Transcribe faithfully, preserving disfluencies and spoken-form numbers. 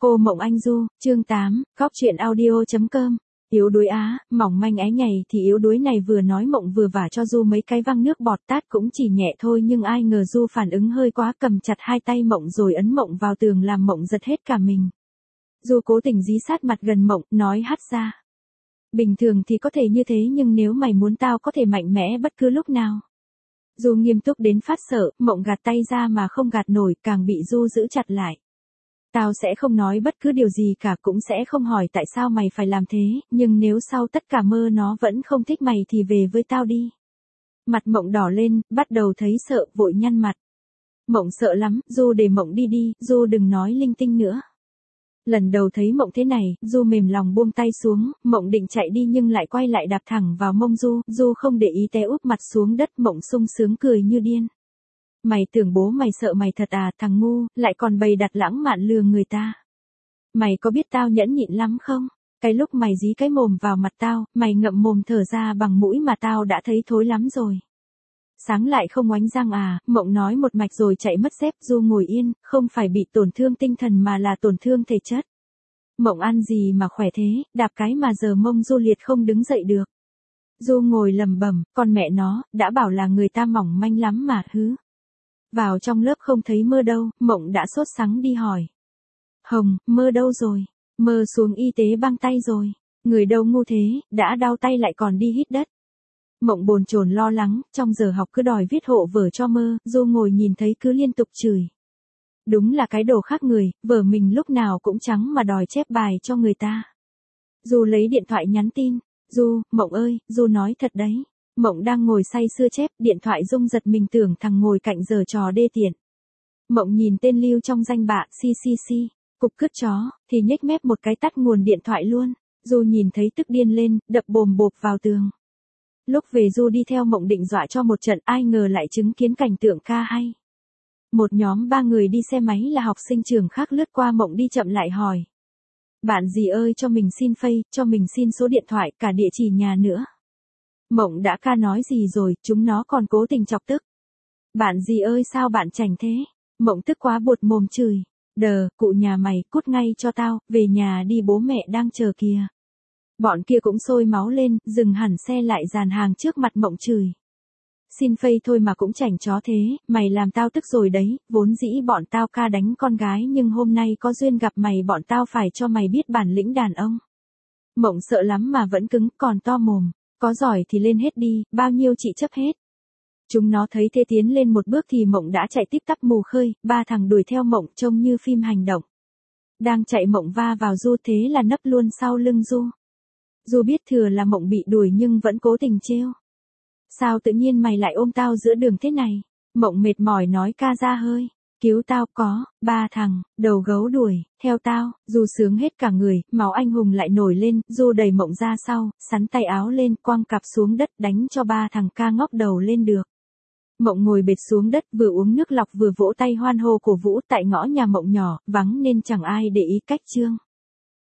Cô Mộng Anh Du, chương tám, cóc truyện audio chấm com. Yếu đuối á, mỏng manh é nhảy thì yếu đuối này vừa nói Mộng vừa vả cho Du mấy cái văng nước bọt tát cũng chỉ nhẹ thôi, nhưng ai ngờ Du phản ứng hơi quá, cầm chặt hai tay Mộng rồi ấn Mộng vào tường làm Mộng giật hết cả mình. Du cố tình dí sát mặt gần Mộng, nói hắt ra. Bình thường thì có thể như thế, nhưng nếu mày muốn tao có thể mạnh mẽ bất cứ lúc nào. Du nghiêm túc đến phát sợ, Mộng gạt tay ra mà không gạt nổi, càng bị Du giữ chặt lại. Tao sẽ không nói bất cứ điều gì cả, cũng sẽ không hỏi tại sao mày phải làm thế, nhưng nếu sau tất cả mơ nó vẫn không thích mày thì về với tao đi. Mặt Mộng đỏ lên, bắt đầu thấy sợ, vội nhăn mặt. Mộng sợ lắm, Du để Mộng đi đi, Du đừng nói linh tinh nữa. Lần đầu thấy Mộng thế này, Du mềm lòng buông tay xuống, Mộng định chạy đi nhưng lại quay lại đạp thẳng vào mông Du, Du không để ý té úp mặt xuống đất, Mộng sung sướng cười như điên. Mày tưởng bố mày sợ mày thật à, thằng ngu, lại còn bày đặt lãng mạn lừa người ta. Mày có biết tao nhẫn nhịn lắm không? Cái lúc mày dí cái mồm vào mặt tao, mày ngậm mồm thở ra bằng mũi mà tao đã thấy thối lắm rồi. Sáng lại không oánh răng à, Mộng nói một mạch rồi chạy mất dép. Du ngồi yên, không phải bị tổn thương tinh thần mà là tổn thương thể chất. Mộng ăn gì mà khỏe thế, đạp cái mà giờ mông Du liệt không đứng dậy được. Du ngồi lầm bầm, con mẹ nó, đã bảo là người ta mỏng manh lắm mà hứ. Vào trong lớp không thấy Mơ đâu, Mộng đã sốt sắng đi hỏi. Hồng, Mơ đâu rồi? Mơ xuống y tế băng tay rồi. Người đâu ngu thế, đã đau tay lại còn đi hít đất. Mộng bồn chồn lo lắng, trong giờ học cứ đòi viết hộ vở cho Mơ, Du ngồi nhìn thấy cứ liên tục chửi. Đúng là cái đồ khác người, vở mình lúc nào cũng trắng mà đòi chép bài cho người ta. Du lấy điện thoại nhắn tin. Du, Mộng ơi, Du nói thật đấy. Mộng đang ngồi say sưa chép, điện thoại rung giật mình tưởng thằng ngồi cạnh giở trò đê tiện. Mộng nhìn tên lưu trong danh bạ, xê xê xê, cục cứt chó, thì nhếch mép một cái tắt nguồn điện thoại luôn. Du nhìn thấy tức điên lên, đập bồm bộp vào tường. Lúc về Du đi theo Mộng định dọa cho một trận, ai ngờ lại chứng kiến cảnh tượng ca hay. Một nhóm ba người đi xe máy là học sinh trường khác lướt qua Mộng đi chậm lại hỏi. Bạn gì ơi, cho mình xin Face, cho mình xin số điện thoại, cả địa chỉ nhà nữa. Mộng đã ca nói gì rồi, chúng nó còn cố tình chọc tức. Bạn gì ơi, sao bạn chảnh thế? Mộng tức quá buột mồm chửi. Đờ, cụ nhà mày, cút ngay cho tao, về nhà đi, bố mẹ đang chờ kìa. Bọn kia cũng sôi máu lên, dừng hẳn xe lại dàn hàng trước mặt Mộng chửi. Xin Face thôi mà cũng chảnh chó thế, mày làm tao tức rồi đấy, vốn dĩ bọn tao ca đánh con gái nhưng hôm nay có duyên gặp mày, bọn tao phải cho mày biết bản lĩnh đàn ông. Mộng sợ lắm mà vẫn cứng, còn to mồm. Có giỏi thì lên hết đi, bao nhiêu chị chấp hết. Chúng nó thấy thế tiến lên một bước thì Mộng đã chạy tít tắp mù khơi, ba thằng đuổi theo Mộng trông như phim hành động. Đang chạy Mộng va vào Du, thế là nấp luôn sau lưng Du. Du biết thừa là Mộng bị đuổi nhưng vẫn cố tình trêu. Sao tự nhiên mày lại ôm tao giữa đường thế này? Mộng mệt mỏi nói ca ra hơi. Cứu tao, có, ba thằng, đầu gấu đuổi, theo tao. Du sướng hết cả người, máu anh hùng lại nổi lên, Du đẩy Mộng ra sau, sắn tay áo lên, quăng cặp xuống đất đánh cho ba thằng ca ngóc đầu lên được. Mộng ngồi bệt xuống đất, vừa uống nước lọc vừa vỗ tay hoan hô cổ vũ. Tại ngõ nhà Mộng nhỏ, vắng nên chẳng ai để ý cách Trương.